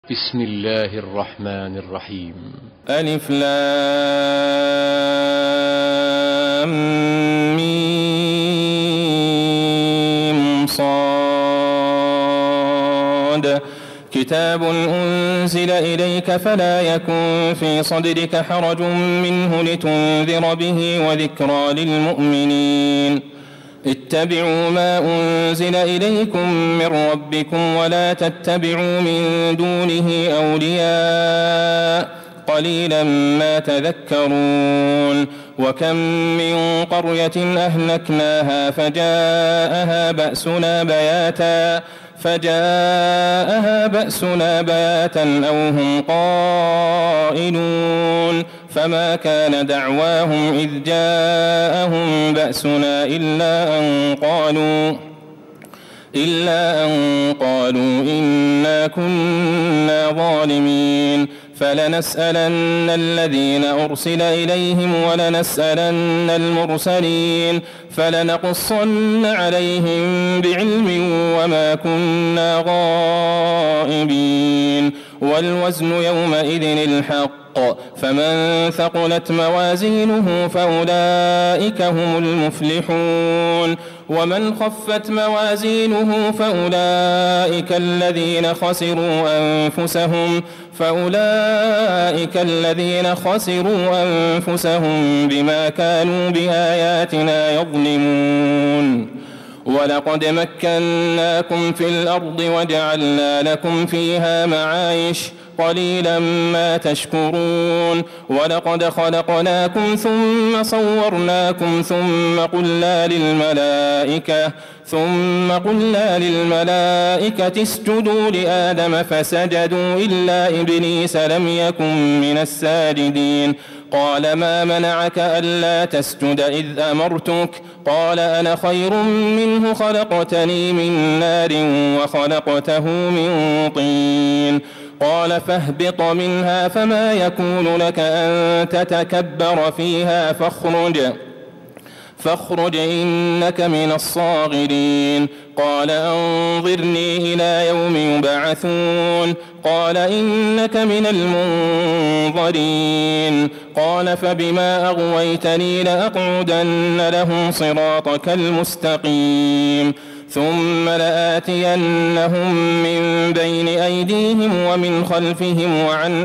بسم الله الرحمن الرحيم. ألف لام ميم صاد كتاب أنزل إليك فلا يكن في صدرك حرج منه لتنذر به وذكرى للمؤمنين. اتبعوا ما أنزل إليكم من ربكم ولا تتبعوا من دونه أولياء قليلا ما تذكرون. وكم من قرية أهلكناها فجاءها بأسنا بياتا أو هم قائلون. فما كان دعواهم إذ جاءهم بأسنا إلا أن قالوا إنا كنا ظالمين. فلنسألن الذين أرسل إليهم ولنسألن المرسلين فلنقصن عليهم بعلم وما كنا غائبين. والوزن يومئذ الحق فمن ثقلت موازينه فأولئك هم المفلحون. ومن خفت موازينه فأولئك الذين خسروا أنفسهم بما كانوا بآياتنا يظلمون. ولقد مكناكم في الأرض وجعلنا لكم فيها معايش قليلا ما تشكرون. ولقد خلقناكم ثم صورناكم ثم قلنا للملائكة اسجدوا لآدم فسجدوا إلا إبليس لم يكن من الساجدين. قال ما منعك ألا تسجد إذ أمرتك؟ قال أنا خير منه خلقتني من نار وخلقته من طين. قال فاهبط منها فما يكون لك أن تتكبر فيها فاخرج إنك من الصاغرين. قال أنظرني إلى يوم يبعثون. قال إنك من المنظرين. قال فبما أغويتني لأقعدن لهم صراطك المستقيم ثم لآتينهم من بين أيديهم ومن خلفهم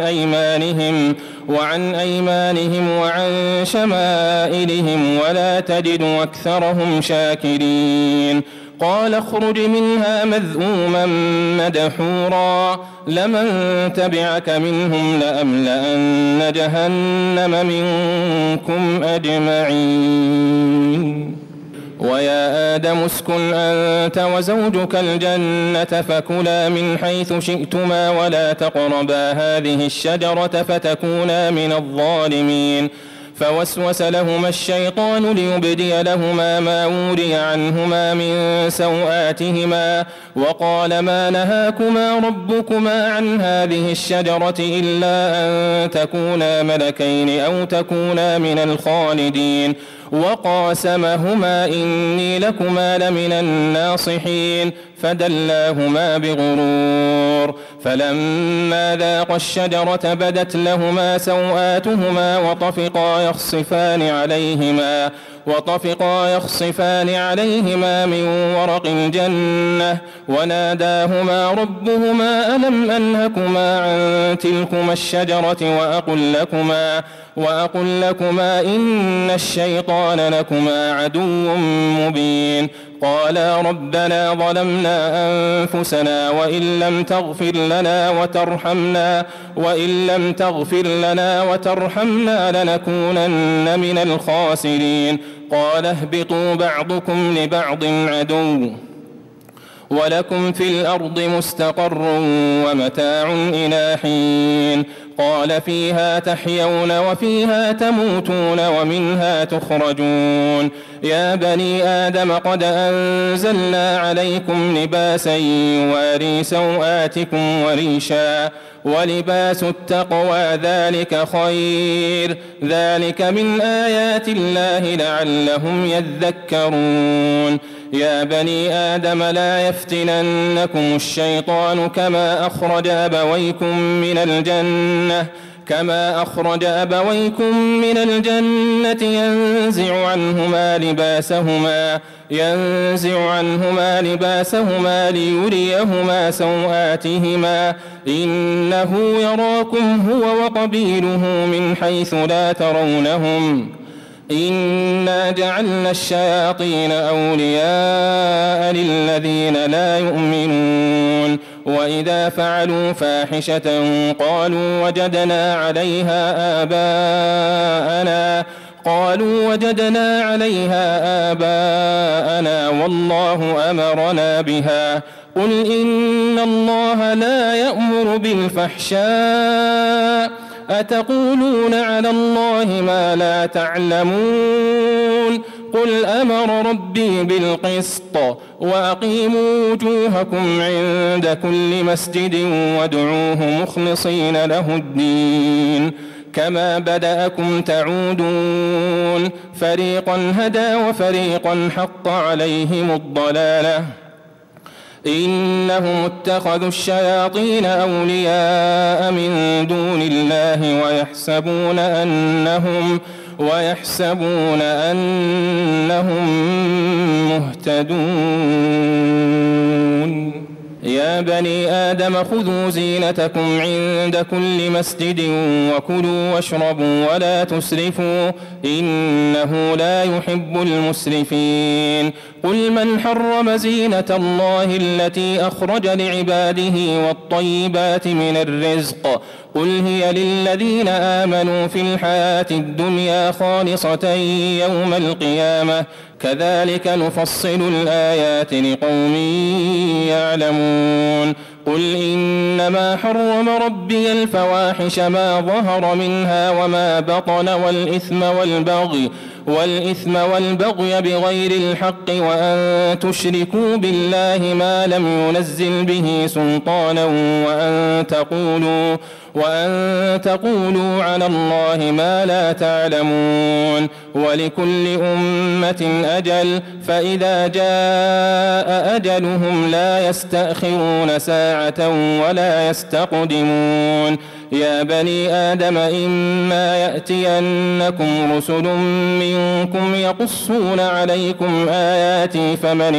وعن أيمانهم وعن شمائلهم ولا تجد أكثرهم شاكرين. قال اخرج منها مذءوما مدحورا لمن تبعك منهم لأملأن جهنم منكم أجمعين. ويا آدم اسكن أنت وزوجك الجنة فكلا من حيث شئتما ولا تقربا هذه الشجرة فتكونا من الظالمين. فوسوس لهما الشيطان ليبدي لهما ما وري عنهما من سوآتهما وقال ما نهاكما ربكما عن هذه الشجرة إلا أن تكونا ملكين أو تكونا من الخالدين. وقاسمهما إني لكما لمن الناصحين فدلاهما بغرور. فلما ذاقا الشجرة بدت لهما سوآتهما وطفقا يخصفان عليهما من ورق الجنة وناداهما ربهما ألم أنهكما عن تلكما الشجرة وأقل لكما إن الشيطان لكما عدو مبين. قالا ربنا ظلمنا أنفسنا وإن لم تغفر لنا وترحمنا لنكونن من الخاسرين. قال اهبطوا بعضكم لبعض عدو ولكم في الأرض مستقر ومتاع إلى حين. قال فيها تحيون وفيها تموتون ومنها تخرجون. يا بني آدم قد أنزلنا عليكم لباسا يواري سوآتكم وريشا ولباس التقوى ذلك خير ذلك من آيات الله لعلهم يذكرون. يا بني آدم لا يفتننكم الشيطان كما أخرج أبويكم من الجنة ينزع عنهما لباسهما ليريهما سوآتهما إنه يراكم هو وقبيله من حيث لا ترونهم إنا جعلنا الشياطين أولياء للذين لا يؤمنون وإذا فعلوا فاحشة قالوا وجدنا عليها آباءنا والله أمرنا بها قل إن الله لا يأمر بالفحشاء أتقولون على الله ما لا تعلمون قل أمر ربي بالقسط وأقيموا وجوهكم عند كل مسجد وادعوه مخلصين له الدين كما بدأكم تعودون فريقا هدى وفريقا حق عليهم الضلالة إنهم اتخذوا الشياطين أولياء من دون الله ويحسبون أنهم مهتدون يا بني آدم خذوا زينتكم عند كل مسجد وكلوا واشربوا ولا تسرفوا إنه لا يحب المسرفين قل من حرم زينة الله التي أخرج لعباده والطيبات من الرزق قل هي للذين آمنوا في الحياة الدنيا خالصة يوم القيامة كذلك نفصل الآيات لقوم يعلمون قل إنما حرم ربي الفواحش ما ظهر منها وما بطن والإثم والبغي بغير الحق وأن تشركوا بالله ما لم ينزل به سلطانا وأن تقولوا على الله ما لا تعلمون ولكل أمة أجل فإذا جاء أجلهم لا يستأخرون ساعة ولا يستقدمون يا بني آدم إما يأتينكم رسل منكم يقصون عليكم آياتي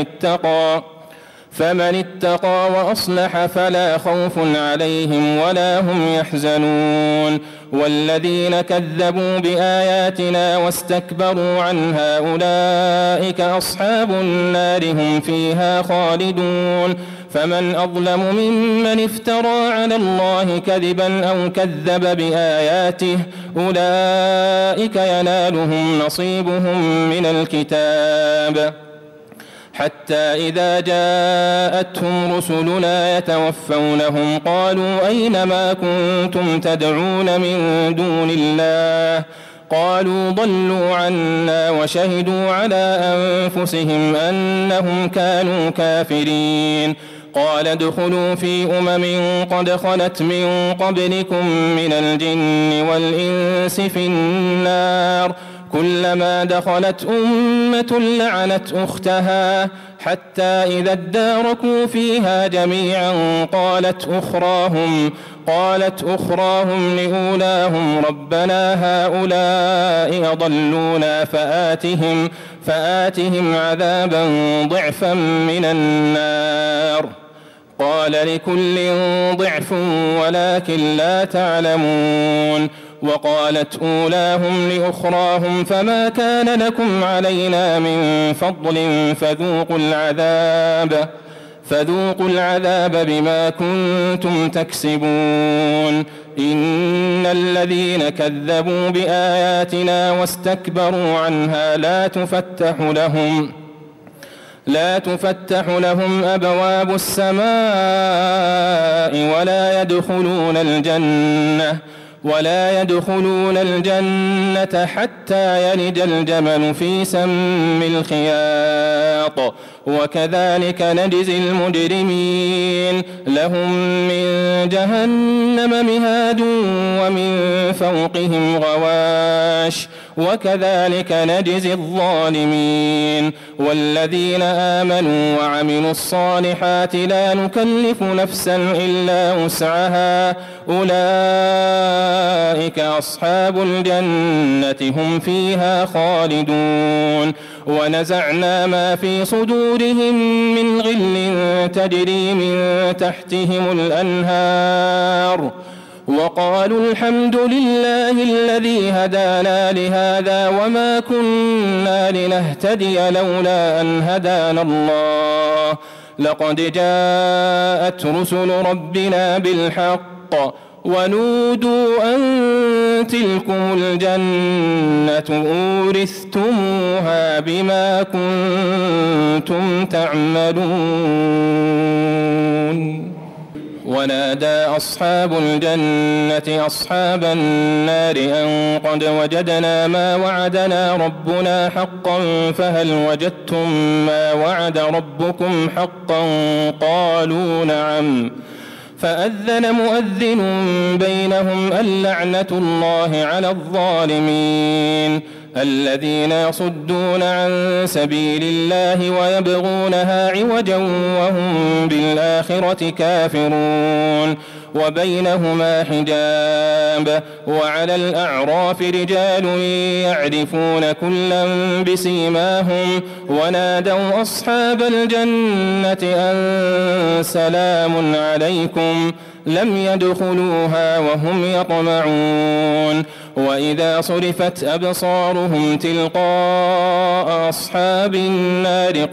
فمن اتقى وأصلح فلا خوف عليهم ولا هم يحزنون والذين كذبوا بآياتنا واستكبروا عنها أولئك أصحاب النار هم فيها خالدون فمن أظلم ممن افترى على الله كذبا أو كذب بآياته أولئك ينالهم نصيبهم من الكتاب حتى إذا جاءتهم رسلنا يتوفونهم قالوا أين ما كنتم تدعون من دون الله قالوا ضلوا عنا وشهدوا على أنفسهم أنهم كانوا كافرين قال ادخلوا في قد خلت من قبلكم من الجن والإنس في النار كلما دخلت أمة لعنت أختها حتى إذا اداركوا فيها جميعا قالت أخراهم لأولاهم ربنا هؤلاء أضلونا فآتهم عذابا ضعفا من النار قال لكل ضعف ولكن لا تعلمون وقالت أولاهم لأخراهم فما كان لكم علينا من فضل فذوقوا العذاب بما كنتم تكسبون إن الذين كذبوا بآياتنا واستكبروا عنها لا تفتح لهم أبواب السماء ولا يدخلون الجنة حتى يلج الجمل في سم الخياط وكذلك نجزي المجرمين لهم من جهنم مهاد ومن فوقهم غواش وكذلك نجزي الظالمين. والذين آمنوا وعملوا الصالحات لا نكلف نفسا إلا وسعها أولئك أصحاب الجنة هم فيها خالدون. ونزعنا ما في صدورهم من غل تجري من تحتهم الأنهار وقالوا الحمد لله الذي هدانا لهذا وما كنا لنهتدي لولا أن هدانا الله لقد جاءت رسل ربنا بالحق ونودوا أن تلكم الجنة أورثتموها بما كنتم تعملون. ونادى أصحاب الجنة أصحاب النار أن قد وجدنا ما وعدنا ربنا حقا فهل وجدتم ما وعد ربكم حقا قالوا نعم فأذن مؤذن بينهم اللعنة الله على الظالمين الذين يصدون عن سبيل الله ويبغونها عوجا وهم بالآخرة كافرون. وبينهما حجاب وعلى الأعراف رجال يعرفون كلا بسيماهم ونادوا أصحاب الجنة أن سلام عليكم لم يدخلوها وهم يطمعون. وإذا صرفت أبصارهم تلقاء أصحاب النار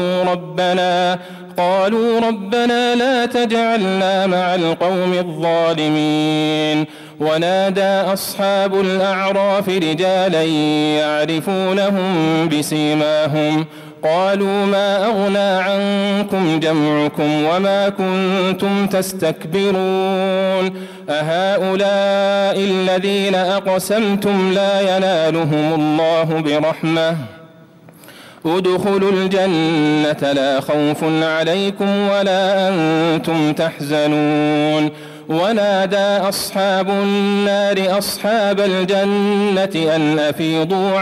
قالوا ربنا لا تجعلنا مع القوم الظالمين. ونادى أصحاب الأعراف رجالا يعرفونهم بسيماهم قالوا ما أغنى عنكم جمعكم وما كنتم تستكبرون أهؤلاء الذين أقسمتم لا ينالهم الله برحمة ادخلوا الجنة لا خوف عليكم ولا أنتم تحزنون. ونادى أصحاب النار أصحاب الجنة أن أفيضوا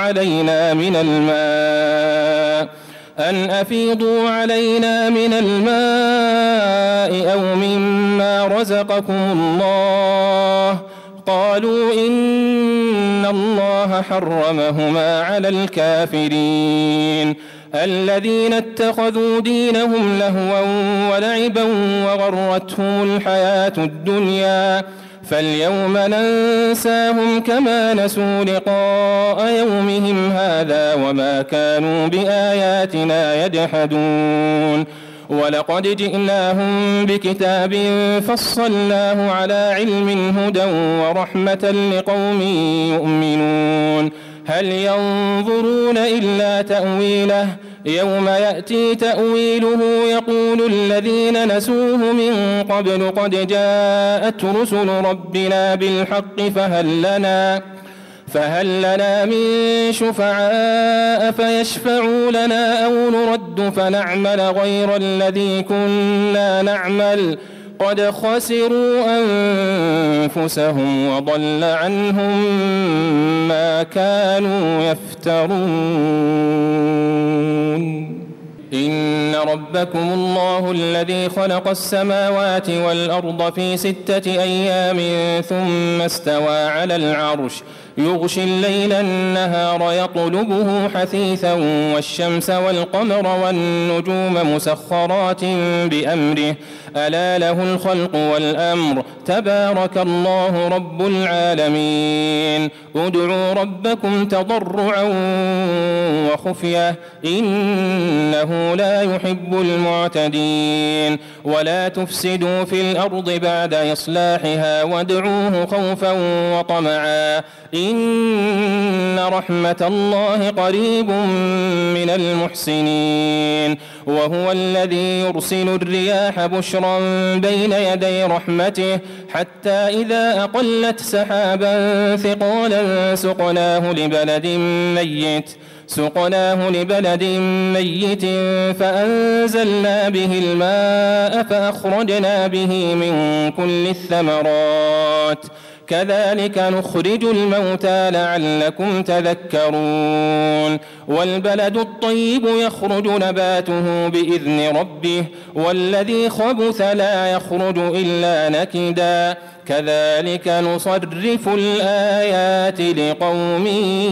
علينا من الماء أو مما رزقكم الله قالوا إن الله حرمهما على الكافرين الذين اتخذوا دينهم لهوا ولعبا وغرتهم الحياة الدنيا فاليوم ننساهم كما نسوا لقاء يومهم هذا وما كانوا بآياتنا يجحدون. ولقد جئناهم بكتاب فصلناه على علم هدى ورحمة لقوم يؤمنون هل ينظرون إلا تأويله يوم يأتي تأويله يقول الذين نسوه من قبل قد جاءت رسل ربنا بالحق فهل لنا من شفعاء فيشفعوا لنا أو نرد فنعمل غير الذي كنا نعمل قد خسروا أنفسهم وضل عنهم ما كانوا يفترون. إن ربكم الله الذي خلق السماوات والأرض في 6 أيام ثم استوى على العرش يغشي الليل النهار يطلبه حثيثا والشمس والقمر والنجوم مسخرات بأمره ألا له الخلق والأمر تبارك الله رب العالمين. ادعوا ربكم تضرعا وخفية إنه لا يحب المعتدين ولا تفسدوا في الأرض بعد إصلاحها وادعوه خوفا وطمعا إن رحمة الله قريب من المحسنين. وهو الذي يرسل الرياح بشرا بين يدي رحمته حتى إذا أقلت سحابا ثقالا سقناه لبلد ميت فأنزلنا به الماء فأخرجنا به من كل الثمرات كذلك نخرج الموتى لعلكم تذكرون والبلد الطيب يخرج نباته بإذن ربه والذي خبث لا يخرج إلا نكدا كذلك نصرف الآيات لقوم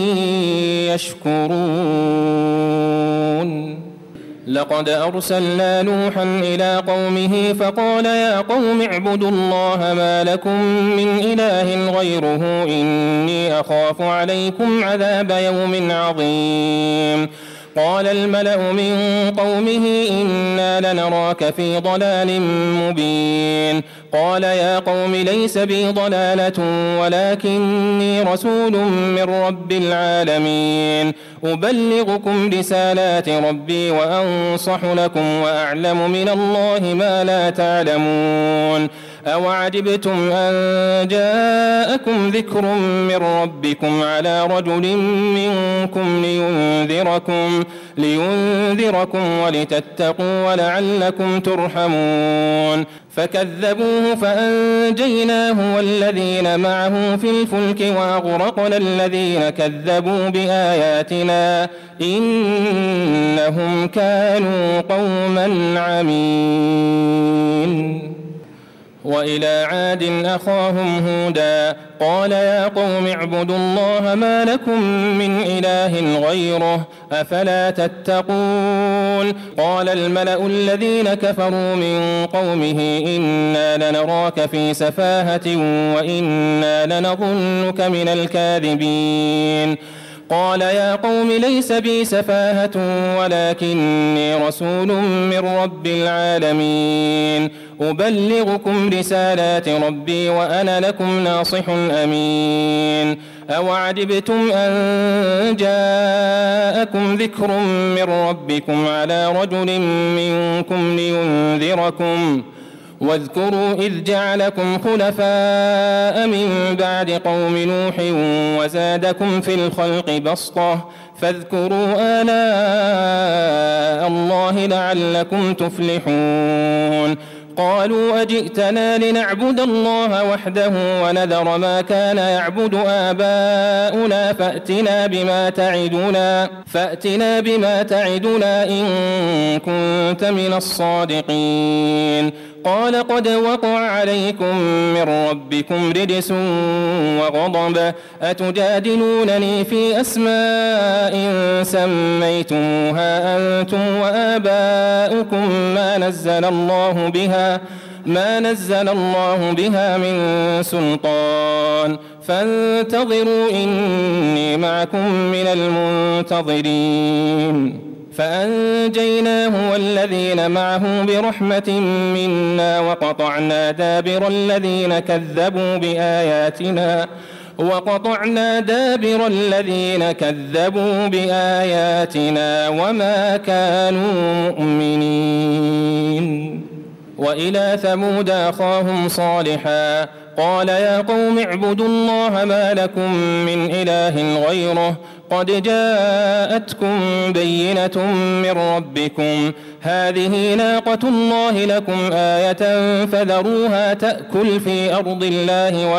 يشكرون لقد أرسلنا نوحا إلى قومه فقال يا قوم اعبدوا الله ما لكم من إله غيره إني أخاف عليكم عذاب يوم عظيم قال الملأ من قومه إنا لنراك في ضلال مبين قال يا قوم ليس بي ضلالة ولكني رسول من رب العالمين أبلغكم رسالات ربي وأنصح لكم وأعلم من الله ما لا تعلمون أوعجبتم أن جاءكم ذكر من ربكم على رجل منكم لينذركم ولتتقوا ولعلكم ترحمون فكذبوه فأنجيناه والذين معه في الفلك وأغرقنا الذين كذبوا بآياتنا إنهم كانوا قوما عمين وإلى عاد أخاهم هودا قال يا قوم اعبدوا الله ما لكم من إله غيره أفلا تتقون قال الملأ الذين كفروا من قومه إنا لنراك في سفاهة وإنا لنظنك من الكاذبين قال يا قوم ليس بي سفاهة ولكني رسول من رب العالمين أبلغكم رسالات ربي وأنا لكم ناصح أمين أوعجبتم أن جاءكم ذكر من ربكم على رجل منكم لينذركم واذكروا إذ جعلكم خلفاء من بعد قوم نوح وزادكم في الخلق بسطة فاذكروا آلاء الله لعلكم تفلحون قالوا أجئتنا لنعبد الله وحده ونذر ما كان يعبد آباؤنا فأتنا بما تعدنا إن كنت من الصادقين قال قد وقع عليكم من ربكم رجس وغضب أتجادلونني في أسماء سميتموها أنتم وآباؤكم ما نزل الله بها من سلطان فانتظروا إني معكم من المنتظرين فأنجيناه والذين معه برحمة منا وقطعنا دابر الذين كذبوا بآياتنا وما كانوا مؤمنين وإلى ثمود أخاهم صالحا قال يا قوم اعبدوا الله ما لكم من إله غيره قد جاءتكم بينة من ربكم هذه ناقة الله لكم آية فذروها تأكل في أرض الله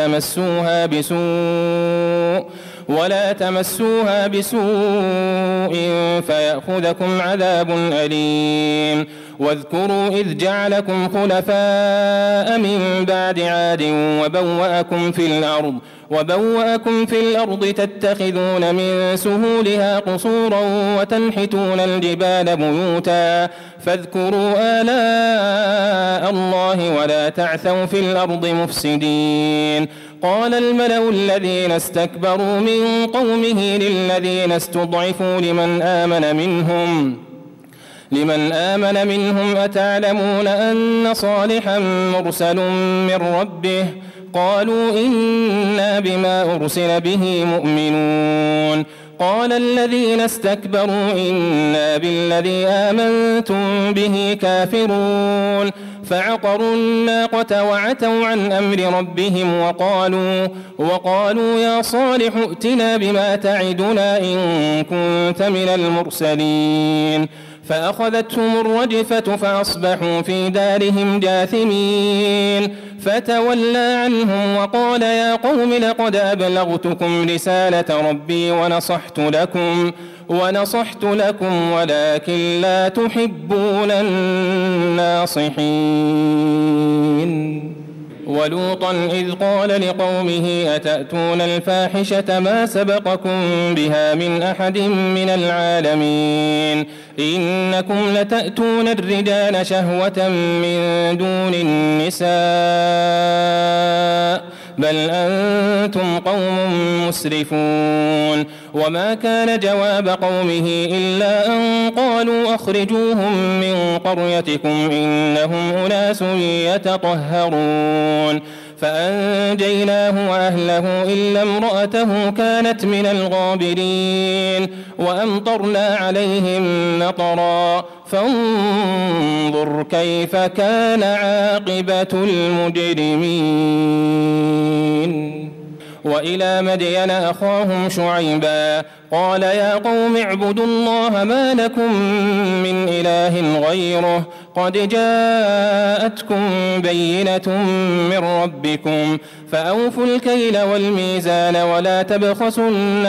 ولا تمسوها بسوء فيأخذكم عذاب أليم واذكروا إذ جعلكم خلفاء من بعد عاد وبوأكم في الأرض تتخذون من سهولها قصورا وتنحتون الجبال بيوتا فاذكروا آلاء الله ولا تعثوا في الأرض مفسدين قال الملأ الذين استكبروا من قومه للذين استضعفوا لمن آمن منهم أتعلمون أن صالحا مرسل من ربه قالوا إنا بما أرسل به مؤمنون قال الذين استكبروا إنا بالذي آمنتم به كافرون فعقروا الناقة وعتوا عن أمر ربهم وقالوا يا صالح ائتنا بما تعدنا إن كنت من المرسلين فأخذتهم الرجفة فأصبحوا في دارهم جاثمين فتولى عنهم وقال يا قوم لقد أبلغتكم رسالة ربي ونصحت لكم ولكن لا تحبون الناصحين. ولوطا إذ قال لقومه أتأتون الفاحشة ما سبقكم بها من أحد من العالمين إنكم لتأتون الرجال شهوة من دون النساء بل أنتم قوم مسرفون. وما كان جواب قومه إلا أن قالوا أخرجوهم من قريتكم إنهم أناس يتطهرون فأنجيناه وأهله إلا امرأته كانت من الغابرين وأمطرنا عليهم مطرا فانظر كيف كان عاقبة المجرمين. وإلى مدين أخاهم شعيبا قال يا قوم اعبدوا الله ما لكم من إله غيره قد جاءتكم بينة من ربكم فأوفوا الكيل والميزان ولا تبخسوا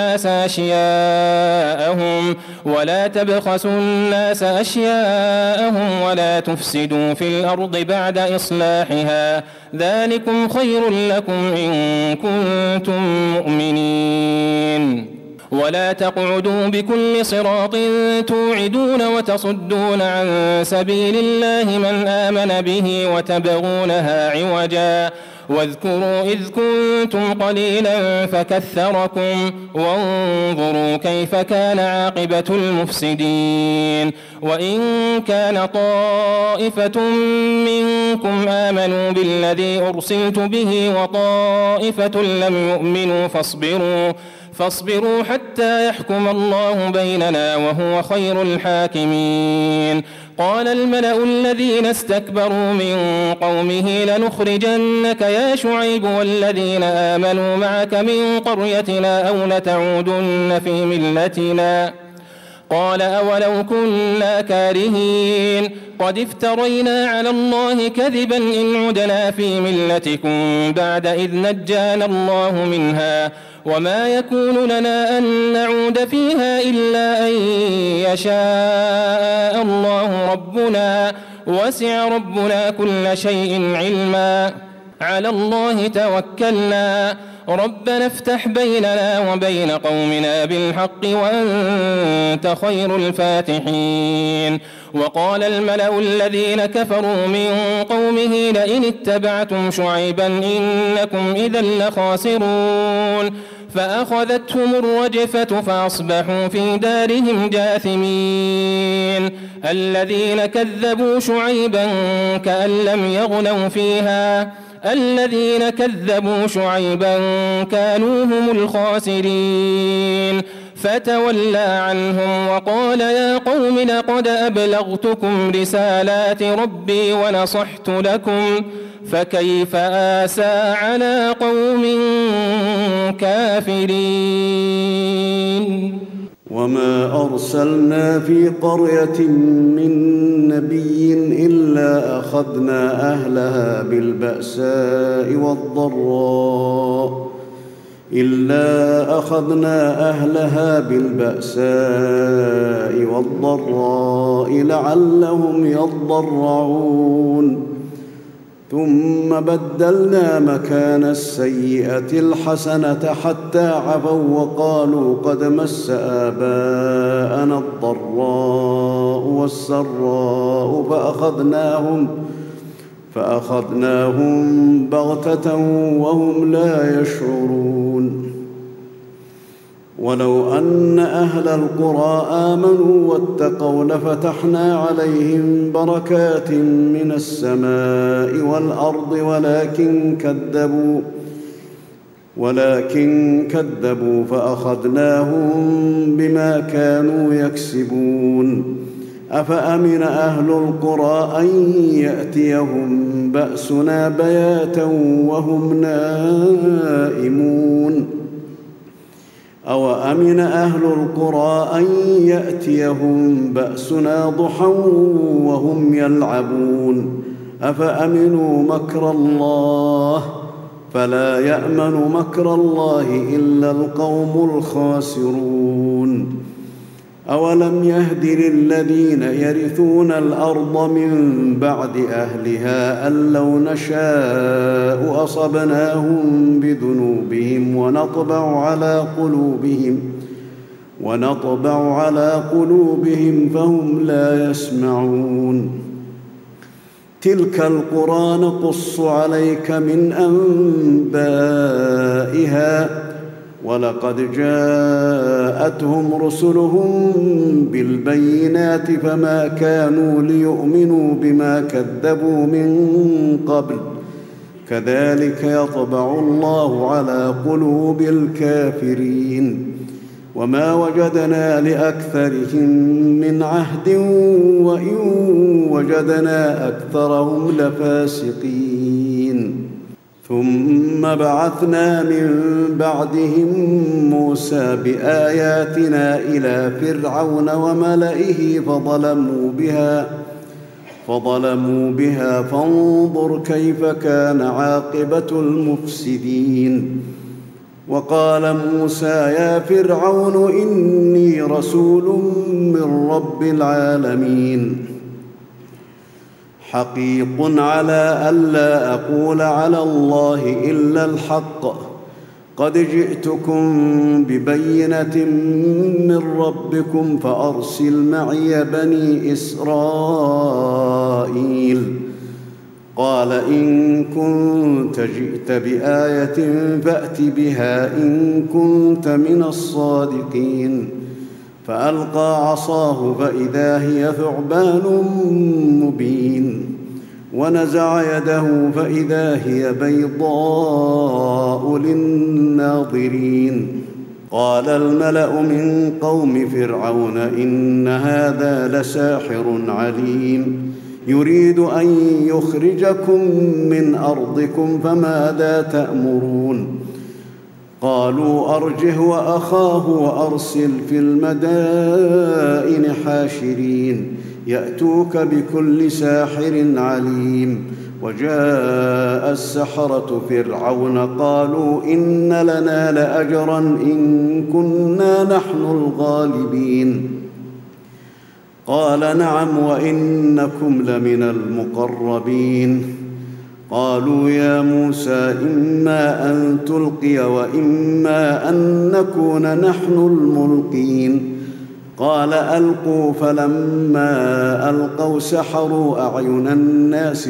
الناس أشياءهم ولا تفسدوا في الأرض بعد إصلاحها ذلكم خير لكم إن كنتم مؤمنين. ولا تقعدوا بكل صراط توعدون وتصدون عن سبيل الله من آمن به وتبغونها عوجا واذكروا إذ كنتم قليلا فكثركم وانظروا كيف كان عاقبة المفسدين. وإن كان طائفة منكم آمنوا بالذي أرسلت به وطائفة لم يؤمنوا فاصبروا حتى يحكم الله بيننا وهو خير الحاكمين. قال الملأ الذين استكبروا من قومه لنخرجنك يا شعيب والذين آمنوا معك من قريتنا أو لتعودن في ملتنا قال أولو كنا كارهين قد افترينا على الله كذبا إن عدنا في ملتكم بعد إذ نجانا الله منها وما يكون لنا أن نعود فيها إلا أن يشاء الله ربنا وسع ربنا كل شيء علما على الله توكلنا ربنا افتح بيننا وبين قومنا بالحق وأنت خير الفاتحين. وقال الملأ الذين كفروا من قومه لئن اتبعتم شعيبا إنكم إذا لخاسرون فأخذتهم الرجفة فأصبحوا في دارهم جاثمين. الذين كذبوا شعيبا كأن لم يغنوا فيها الذين كذبوا شعيبا كانوا هم الخاسرين فتولى عنهم وقال يا قوم لقد أبلغتكم رسالات ربي ونصحت لكم فكيف آسى على قوم كافرين. وما أرسلنا في قرية من نبي إلا أخذنا أهلها بالبأساء والضراء لعلهم يضرعون ثم بدلنا مكان السيئة الحسنة حتى عفوا وقالوا قد مس آباءنا الضراء والسراء فأخذناهم بغتة وهم لا يشعرون. ولو أن أهل القرى آمنوا واتقوا لفتحنا عليهم بركات من السماء والأرض ولكن كذبوا فأخذناهم بما كانوا يكسبون. أفأمن أهل القرى أن يأتيهم بأسنا بياتا وهم نائمون أوأمن أهل القرى أن يأتيهم بأسنا ضحى وهم يلعبون أفأمنوا مكر الله فلا يأمن مكر الله إلا القوم الخاسرون أولم يهد للذين يرثون الأرض من بعد أهلها أن لو نشاء أصبناهم بذنوبهم ونطبع على قلوبهم فهم لا يسمعون تلك القرى نقص عليك من أنبائها ولقد جاءتهم رسلهم بالبينات فما كانوا ليؤمنوا بما كذبوا من قبل كذلك يطبع الله على قلوب الكافرين وما وجدنا لأكثرهم من عهد وإن وجدنا أكثرهم لفاسقين ثم بعثنا من بعدهم موسى بآياتنا إلى فرعون وملئه فظلموا بها فانظر كيف كان عاقبة المفسدين وقال موسى يا فرعون إني رسول من رب العالمين حقيق على ألا أقول على الله إلا الحق قد جئتكم ببينة من ربكم فأرسل معي بني إسرائيل قال إن كنت جئت بآية فأت بها إن كنت من الصادقين فألقى عصاه فإذا هي ثعبان مبين ونزع يده فإذا هي بيضاء للناظرين قال الملأ من قوم فرعون إن هذا لساحر عليم يريد أن يخرجكم من أرضكم فماذا تأمرون قالوا أرجه وأخاه وأرسل في المدائن حاشرين يأتوك بكل ساحر عليم وجاء السحرة فرعون قالوا إن لنا لأجرا إن كنا نحن الغالبين قال نعم وإنكم لمن المقربين قالوا يا موسى إما أن تلقي وإما أن نكون نحن الملقين قال ألقوا فلما ألقوا سحروا أعين الناس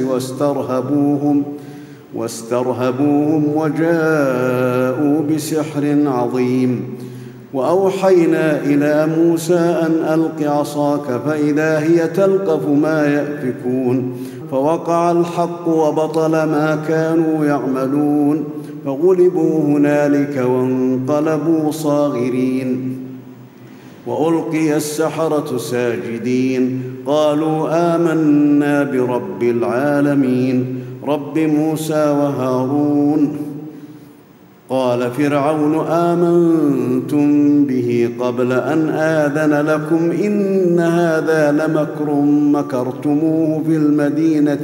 واسترهبوهم وجاءوا بسحر عظيم وأوحينا إلى موسى أن ألق عصاك فإذا هي تلقف ما يأفكون فوقع الحق وبطل ما كانوا يعملون فغلبوا هنالك وانقلبوا صاغرين وألقي السحرة ساجدين قالوا آمنا برب العالمين رب موسى وهارون قال فرعون آمنتم به قبل أن آذن لكم إن هذا لمكر مكرتموه في المدينة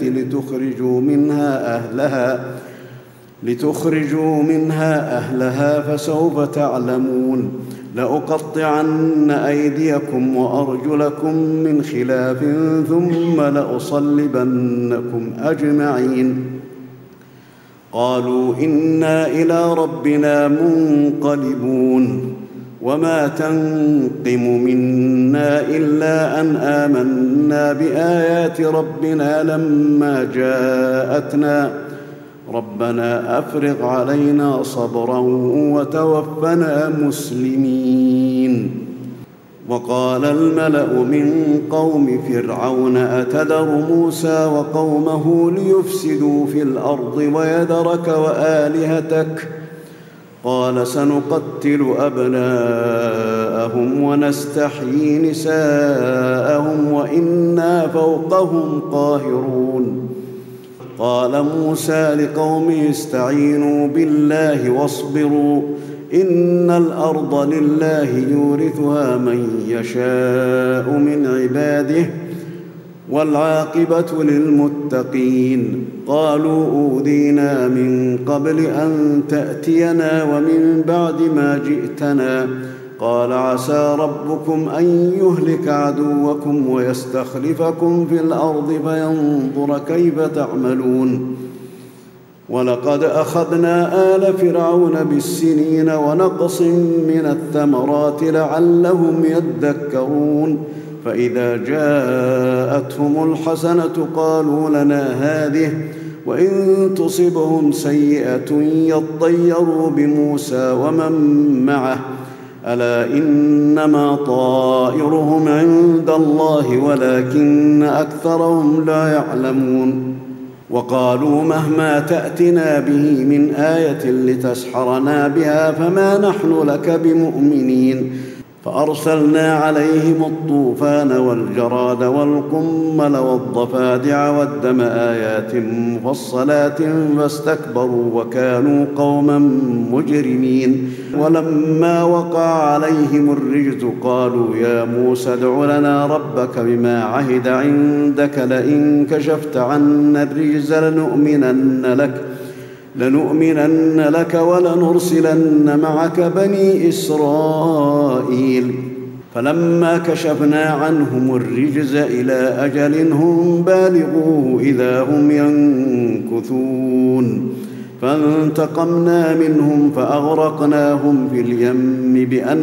لتخرجوا منها أهلها فسوف تعلمون لأقطعن أيديكم وأرجلكم من خلاف ثم لأصلبنكم أجمعين قالوا إنا إلى ربنا منقلبون وما تنقم منا إلا أن آمنا بآيات ربنا لما جاءتنا ربنا أفرغ علينا صبرا وتوفنا مسلمين وقال الملأ من قوم فرعون أتذر موسى وقومه ليفسدوا في الأرض ويذرك وآلهتك قال سنقتل أبناءهم ونستحيي نساءهم وإنا فوقهم قاهرون قال موسى لقومه استعينوا بالله واصبروا إن الأرض لله يورثها من يشاء من عباده والعاقبة للمتقين. قالوا أوذينا من قبل أن تأتينا ومن بعد ما جئتنا قال عسى ربكم أن يهلك عدوكم ويستخلفكم في الأرض فينظر كيف تعملون. ولقد أخذنا آل فرعون بالسنين ونقص من الثمرات لعلهم يذكرون فإذا جاءتهم الحسنة قالوا لنا هذه وإن تصبهم سيئة يطيروا بموسى ومن معه ألا إنما طائرهم عند الله ولكن أكثرهم لا يعلمون. وقالوا مهما تأتنا به من آية لتسحرنا بها فما نحن لك بمؤمنين. فأرسلنا عليهم الطوفان والجراد والقمل والضفادع والدم آيات مفصلات فاستكبروا وكانوا قوما مجرمين. ولما وقع عليهم الرجز قالوا يا موسى ادع لنا ربك بما عهد عندك لئن كشفت عنا الرجز لنؤمنن لك ولنرسلن معك بني إسرائيل. فلما كشفنا عنهم الرجز إلى أجل هم بالغوه إذا هم ينكثون فانتقمنا منهم فأغرقناهم في اليم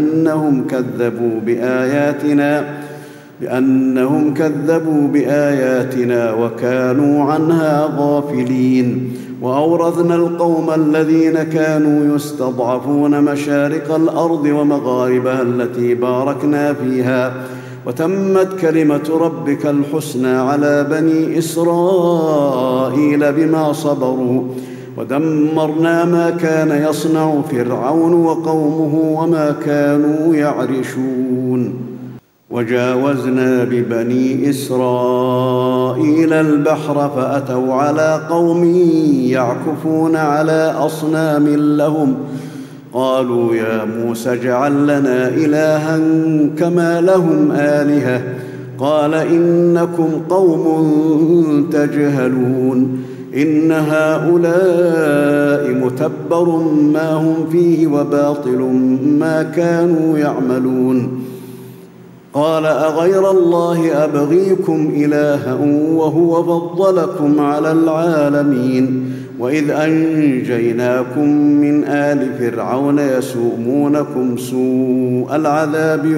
بأنهم كذبوا بآياتنا وكانوا عنها غافلين. وأورثنا القوم الذين كانوا يستضعفون مشارق الأرض ومغاربها التي باركنا فيها وتمت كلمة ربك الحسنى على بني إسرائيل بما صبروا ودمرنا ما كان يصنع فرعون وقومه وما كانوا يعرشون. وجاوزنا ببني إسرائيل البحر فأتوا على قوم يعكفون على أصنام لهم قالوا يا موسى اجعل لنا إلها كما لهم آلهة قال إنكم قوم تجهلون إن هؤلاء متبر ما هم فيه وباطل ما كانوا يعملون. قال أغير الله أبغيكم إلها وهو فضلكم على العالمين وإذ أنجيناكم من آل فرعون يسومونكم سوء العذاب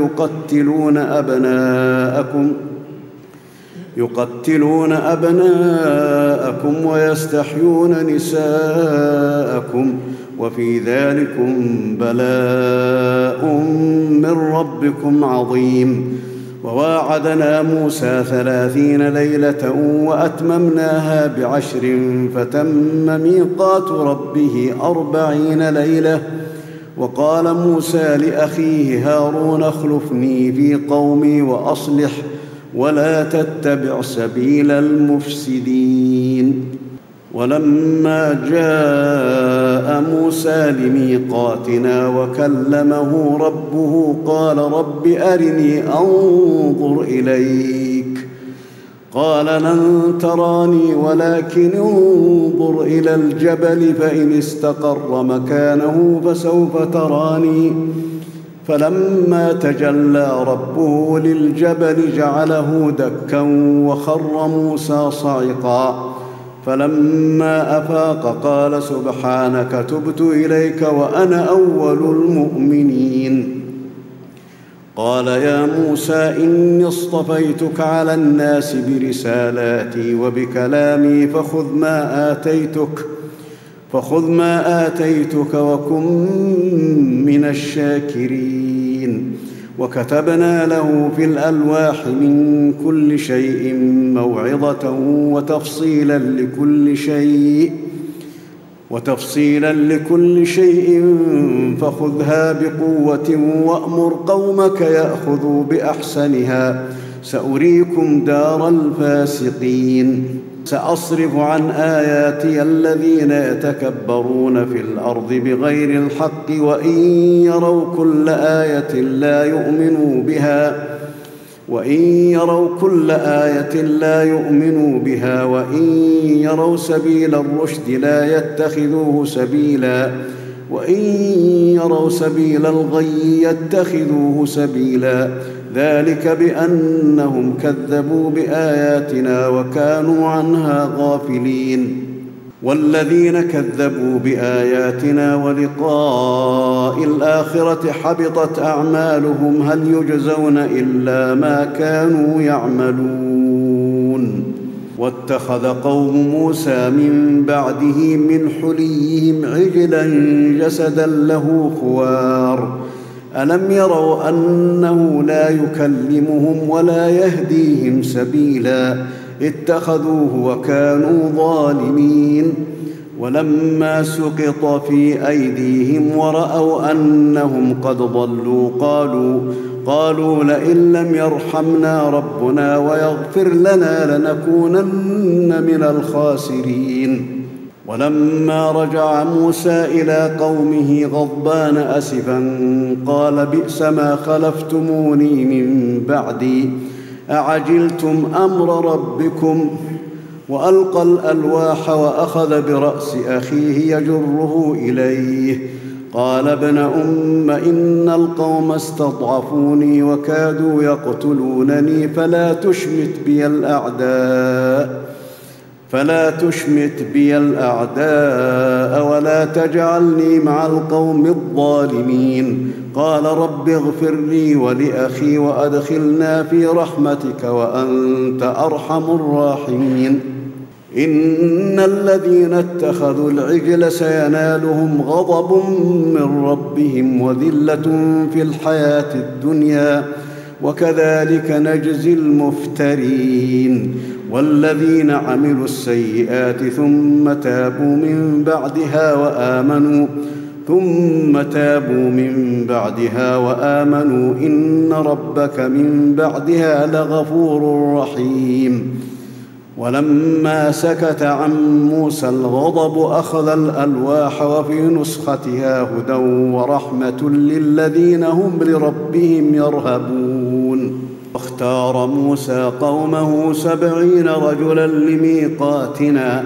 يقتلون أبناءكم ويستحيون نساءكم وفي ذلكم بلاء من ربكم عظيم. وواعدنا موسى 30 ليلة وأتممناها ب10 فتم ميقات ربه 40 ليلة. وقال موسى لأخيه هارون اخلفني في قومي وأصلح ولا تتبع سبيل المفسدين. ولما جاء موسى لميقاتنا وكلمه ربه قال رب أرني أنظر إليك قال لن تراني ولكن انظر إلى الجبل فإن استقر مكانه فسوف تراني فلما تجلى ربه للجبل جعله دكا وخر موسى صعقا فلما أفاق قال سبحانك تبت إليك وأنا أول المؤمنين. قال يا موسى إني اصطفيتك على الناس برسالاتي وبكلامي فخذ ما آتيتك وكن من الشاكرين. وكتبنا له في الألواح من كل شيء موعظة وتفصيلا لكل شيء فخذها بقوة وأمر قومك يأخذوا بأحسنها سأريكم دار الفاسقين. سأصرف عن آياتي الذين يتكبرون في الأرض بغير الحق وإن يروا كل آية لا يؤمنوا بها وإن يروا سبيل الرشد لا يتخذوه سبيلا وإن يروا سبيل الغي يتخذوه سبيلا ذلك بأنهم كذبوا بآياتنا وكانوا عنها غافلين والذين كذبوا بآياتنا ولقاء الآخرة حبطت أعمالهم هل يجزون إلا ما كانوا يعملون واتخذ قوم موسى من بعده من حليهم عجلا جسدا له خوار ألم يروا أنه لا يكلمهم ولا يهديهم سبيلا اتخذوه وكانوا ظالمين ولما سقط في أيديهم ورأوا أنهم قد ضلوا قالوا لئن لم يرحمنا ربنا ويغفر لنا لنكونن من الخاسرين ولما رجع موسى إلى قومه غضبان أسفا قال بئس ما خلفتموني من بعدي أعجلتم أمر ربكم وألقى الألواح وأخذ برأس أخيه يجره إليه قال ابن أم إن القوم استضعفوني وكادوا يقتلونني فلا تشمت بي الأعداء ولا تجعلني مع القوم الظالمين قال رب اغفر لي ولأخي وأدخلنا في رحمتك وأنت أرحم الراحمين إن الذين اتخذوا العجل سينالهم غضب من ربهم وذلة في الحياة الدنيا وكذلك نجزي المفترين والذين عملوا السيئات ثم تابوا من بعدها وآمنوا إن ربك من بعدها لغفور رحيم ولما سكت عن موسى الغضب أخذ الألواح وفي نسختها هدى ورحمة للذين هم لربهم يرهبون واختار موسى قومه 70 رجلا لميقاتنا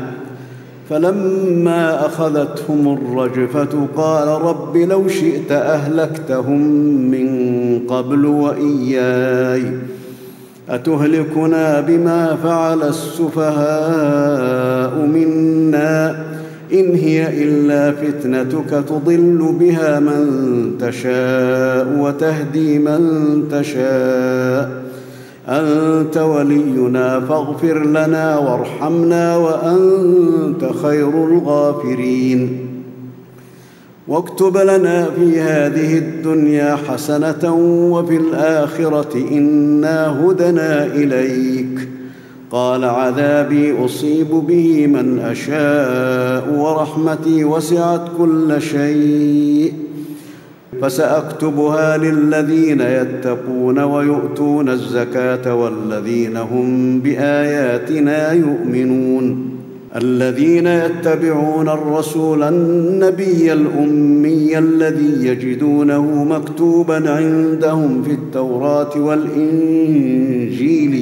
فلما أخذتهم الرجفة قال رب لو شئت أهلكتهم من قبل وإياي أتهلكنا بما فعل السفهاء منا إن هي إلا فتنتك تضل بها من تشاء وتهدي من تشاء أنت ولينا فاغفر لنا وارحمنا وأنت خير الغافرين واكتب لنا في هذه الدنيا حسنة وفي الآخرة إنا هدنا إليك قال عذابي أصيب به من أشاء ورحمتي وسعت كل شيء فسأكتبها للذين يتقون ويؤتون الزكاة والذين هم بآياتنا يؤمنون الذين يتبعون الرسول النبي الأمي الذي يجدونه مكتوبا عندهم في التوراة والإنجيل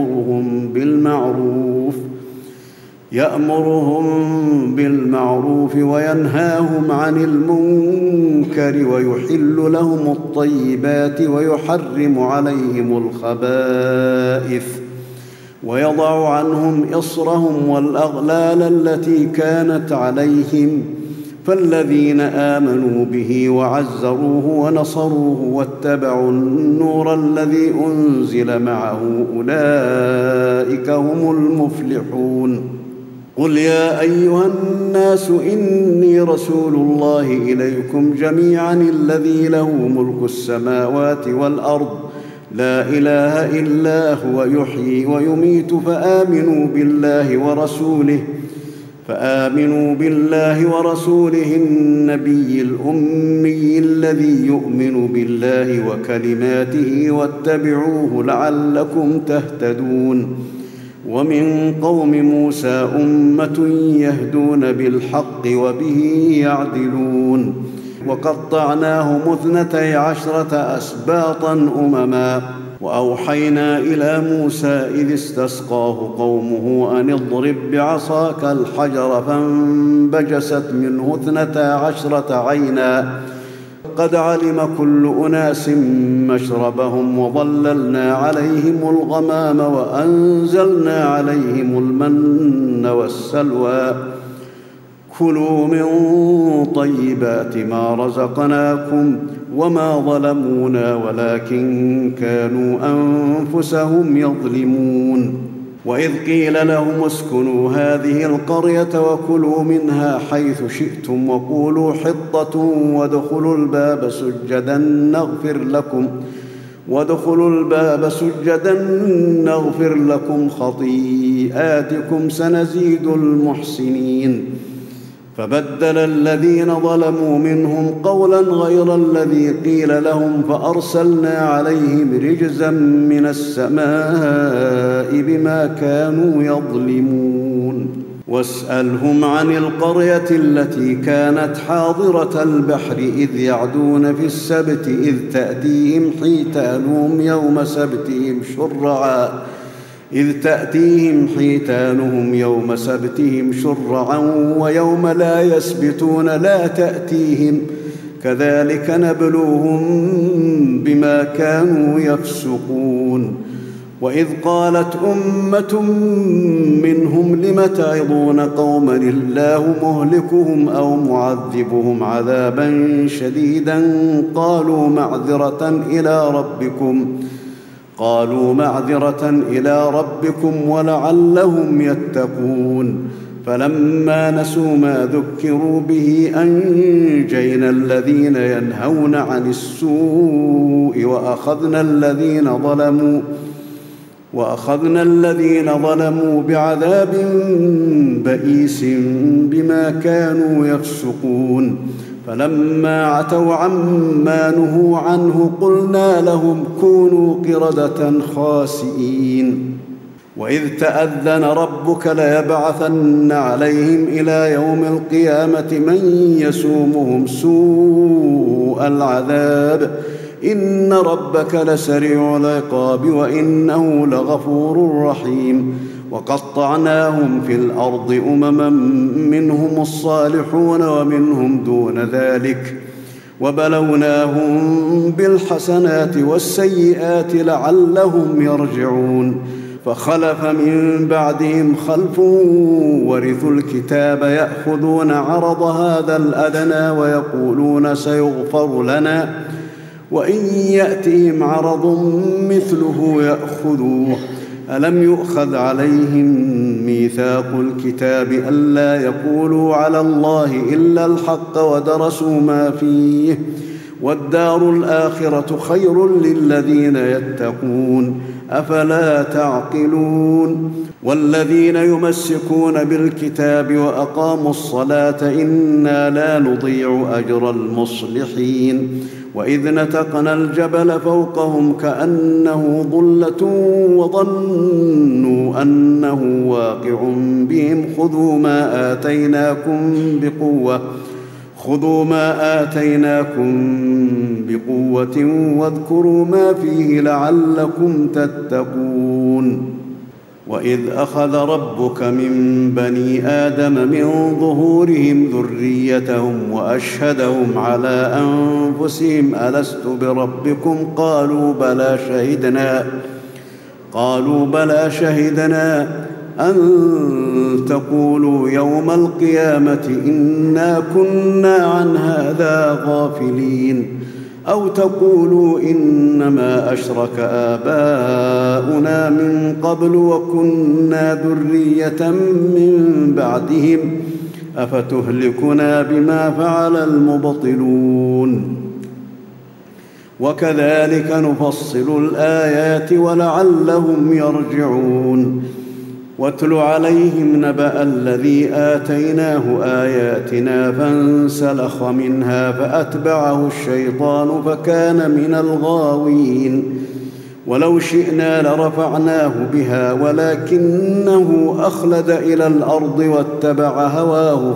يأمرهم بالمعروف وينهاهم عن المنكر ويحل لهم الطيبات ويحرم عليهم الخبائث ويضع عنهم إصرهم والأغلال التي كانت عليهم فالذين آمنوا به وعزروه ونصروه واتبعوا النور الذي أنزل معه أولئك هم المفلحون قل يا أيها الناس إني رسول الله إليكم جميعا الذي له ملك السماوات والأرض لا إله إلا هو يحيي ويميت فآمنوا بالله ورسوله النبي الأمي الذي يؤمن بالله وكلماته واتبعوه لعلكم تهتدون ومن قوم موسى أمة يهدون بالحق وبه يعدلون وقطعناهم 12 أسباطا أمما وأوحينا إلى موسى إذ استسقاه قومه أن اضرب بعصاك الحجر فانبجست منه 12 عينا قد علم كل أناس مشربهم وظللنا عليهم الغمام وأنزلنا عليهم المن والسلوى كلوا من طيبات ما رزقناكم وما ظلمونا ولكن كانوا أنفسهم يظلمون وإذ قيل لهم اسكنوا هذه القرية وكلوا منها حيث شئتم وقولوا حطة وادخلوا الباب سجدا نغفر لكم خطيئاتكم سنزيد المحسنين فبدل الذين ظلموا منهم قولا غير الذي قيل لهم فأرسلنا عليهم رجزا من السماء بما كانوا يظلمون واسألهم عن القرية التي كانت حاضرة البحر إذ يعدون في السبت إذ تأتيهم حيتانهم يوم سبتهم شرعا ويوم لا يسبتون لا تأتيهم كذلك نبلوهم بما كانوا يفسقون وإذ قالت أمة منهم لم تعظون قوما الله مهلكهم أو معذبهم عذابا شديدا قالوا معذرة إلى ربكم ولعلهم يتقون فلما نسوا ما ذكروا به أنجينا الذين ينهون عن السوء وأخذنا الذين ظلموا بعذاب بئيس بما كانوا يفسقون فلما عتوا عما نهوا عنه قلنا لهم كونوا قردة خاسئين وإذ تأذن ربك ليبعثن عليهم إلى يوم القيامة من يسومهم سوء العذاب إن ربك لسريع العقاب وإنه لغفور رحيم وقطعناهم في الأرض أمما منهم الصالحون ومنهم دون ذلك وبلوناهم بالحسنات والسيئات لعلهم يرجعون فخلف من بعدهم خلف ورثوا الكتاب يأخذون عرض هذا الأدنى ويقولون سيغفر لنا وإن يأتهم عرض مثله يأخذوه ألم يؤخذ عليهم ميثاق الكتاب ألا يقولوا على الله إلا الحق ودرسوا ما فيه والدار الآخرة خير للذين يتقون أفلا تعقلون والذين يمسكون بالكتاب وأقاموا الصلاة إنا لا نضيع أجر المصلحين وإذ نتقنا الجبل فوقهم كأنه ظلة وظنوا أنه واقع بهم خذوا ما آتيناكم بقوة واذكروا ما فيه لعلكم تتقون وإذ أخذ ربك من بني آدم من ظهورهم ذريتهم وأشهدهم على أنفسهم ألست بربكم قالوا بلى شهدنا أن تقولوا يوم القيامة إنا كنا عن هذا غافلين أو تقولوا إنما أشرك آباؤنا من قبل وكنا ذرية من بعدهم أفتهلكنا بما فعل المبطلون وكذلك نفصل الآيات ولعلهم يرجعون واتل عليهم نبأ الذي آتيناه آياتنا فانسلخ منها فأتبعه الشيطان فكان من الغاوين ولو شئنا لرفعناه بها ولكنه أخلد إلى الأرض واتبع هواه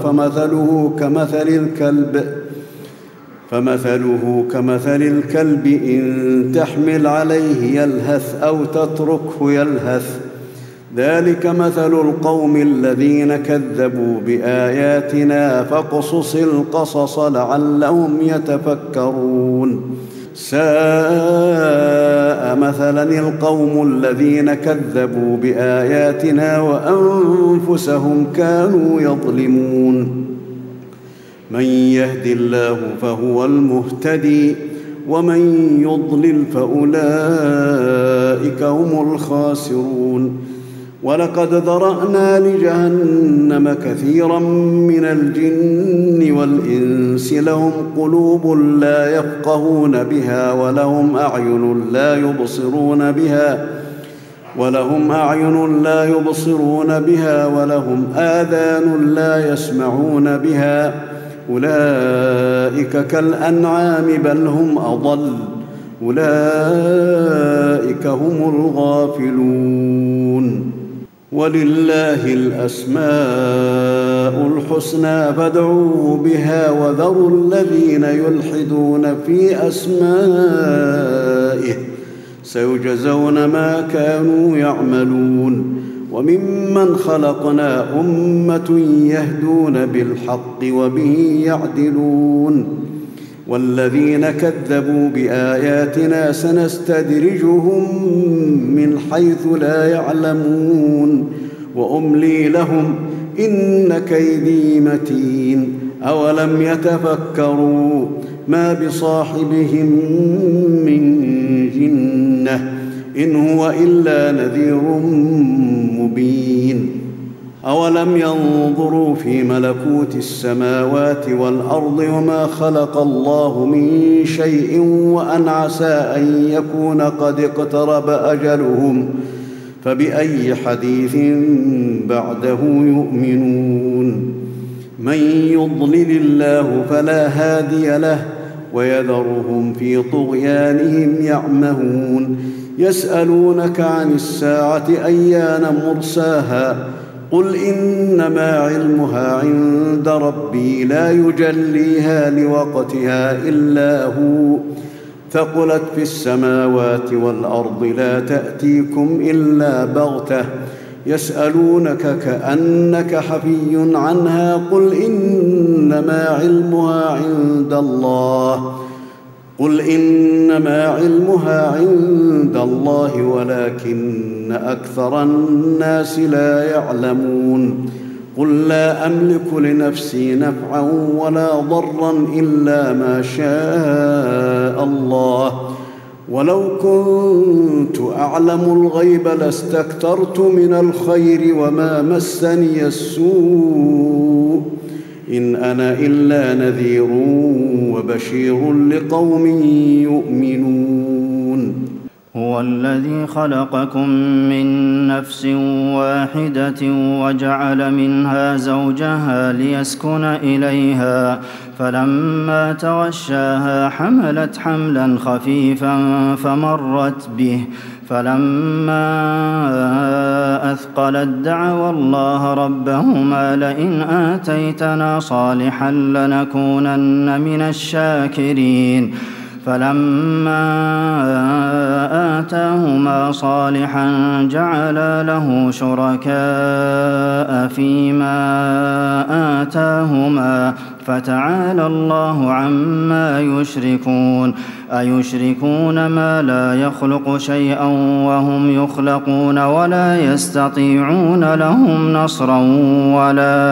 فمثله كمثل الكلب إن تحمل عليه يلهث أو تتركه يلهث ذلك مثل القوم الذين كذبوا بآياتنا فاقصص القصص لعلهم يتفكرون ساء مثلا القوم الذين كذبوا بآياتنا وأنفسهم كانوا يظلمون من يهد الله فهو المهتدي ومن يضلل فأولئك هم الخاسرون ولقد ذرأنا لجهنم كثيرا من الجن والإنس لهم قلوب لا يفقهون بها ولهم أعين لا يبصرون بها ولهم آذان لا يسمعون بها أولئك كالأنعام بل هم أضل أولئك هم الغافلون ولله الأسماء الحسنى فادعوه بها وذروا الذين يلحدون في أسمائه سيجزون ما كانوا يعملون وممن خلقنا أمة يهدون بالحق وبه يعدلون والذين كذبوا بآياتنا سنستدرجهم من حيث لا يعلمون وأملي لهم إن كيدي متين أولم يتفكروا ما بصاحبهم من جنة إن هو إلا نذير مبين أولم ينظروا في ملكوت السماوات والأرض وما خلق الله من شيء وأن عسى أن يكون قد اقترب أجلهم فبأي حديث بعده يؤمنون من يضلل الله فلا هادي له ويذرهم في طغيانهم يعمهون يسألونك عن الساعة أيان مرساها قل إنما علمها عند ربي لا يجليها لوقتها إلا هو ثقلت في السماوات والأرض لا تأتيكم إلا بغتة يسألونك كأنك حفي عنها قل إنما علمها عند الله ولكن أكثر الناس لا يعلمون قل لا أملك لنفسي نفعا ولا ضرا إلا ما شاء الله ولو كنت أعلم الغيب لاستكثرت من الخير وما مسني السوء إن أنا إلا نذير وبشير لقوم يؤمنون هو الذي خلقكم من نفس واحدة وجعل منها زوجها ليسكن إليها فلما توشاها حملت حملا خفيفا فمرت به فلما أثقلت دعوا الله ربهما لئن آتيتنا صالحا لنكونن من الشاكرين فلما آتاهما صالحا جعلا له شركاء فيما آتاهما فتعالى الله عما يشركون أيشركون ما لا يخلق شيئا وهم يخلقون ولا يستطيعون لهم نصرا ولا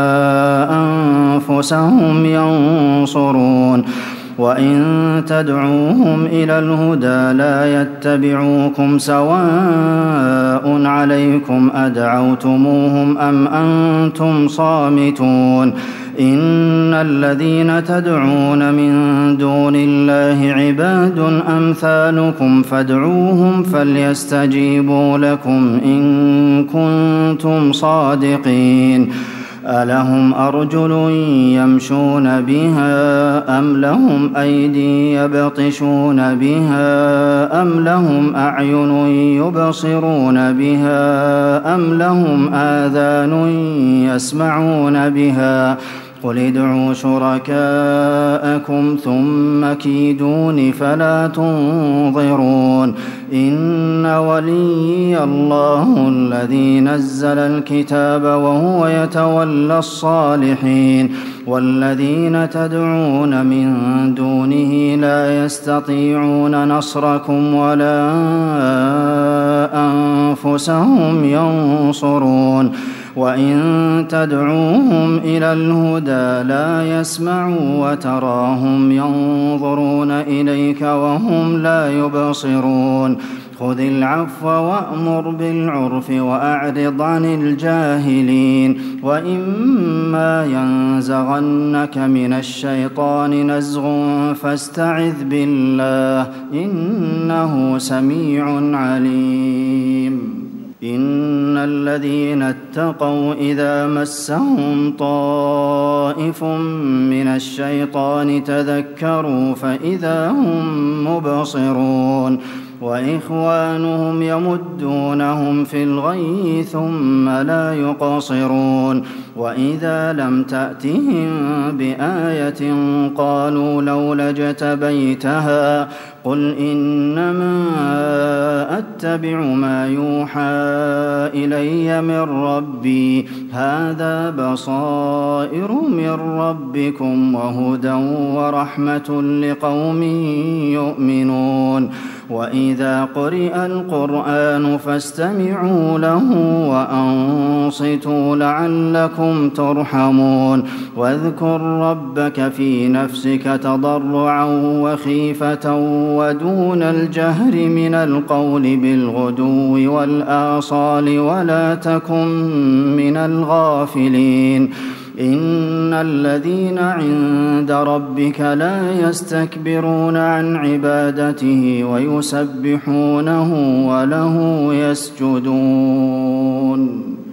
أنفسهم ينصرون وإن تدعوهم إلى الهدى لا يتبعوكم سواء عليكم أدعوتموهم أم أنتم صامتون إن الذين تدعون من دون الله عباد أمثالكم فادعوهم فليستجيبوا لكم إن كنتم صادقين ألهم أرجل يمشون بها أم لهم أيدي يبطشون بها أم لهم أعين يبصرون بها أم لهم آذان يسمعون بها قل ادعوا شركاءكم ثم كيدون فلا تنظرون إن وليي الله الذي نزل الكتاب وهو يتولى الصالحين والذين تدعون من دونه لا يستطيعون نصركم ولا أنفسهم ينصرون وإن تدعوهم إلى الهدى لا يسمعوا وتراهم ينظرون إليك وهم لا يبصرون خذ العفو وأمر بالعرف وأعرض عن الجاهلين وإما ينزغنك من الشيطان نزغ فاستعذ بالله إنه سميع عليم إن الذين اتقوا إذا مسهم طائف من الشيطان تذكروا فإذا هم مبصرون وإخوانهم يمدونهم في الغي ثم لا يقصرون وإذا لم تأتهم بآية قالوا لولا اجتبيتها قل إنما أتبع ما يوحى إلي من ربي هذا بصائر من ربكم وهدى ورحمة لقوم يؤمنون وإذا قرئ القرآن فاستمعوا له وأنصتوا لعلكم ترحمون واذكر ربك في نفسك تضرعا وخيفة ودون الجهر من القول بالغدو والآصال ولا تكن من الغافلين إن الذين عند ربك لا يستكبرون عن عبادته ويسبحونه وله يسجدون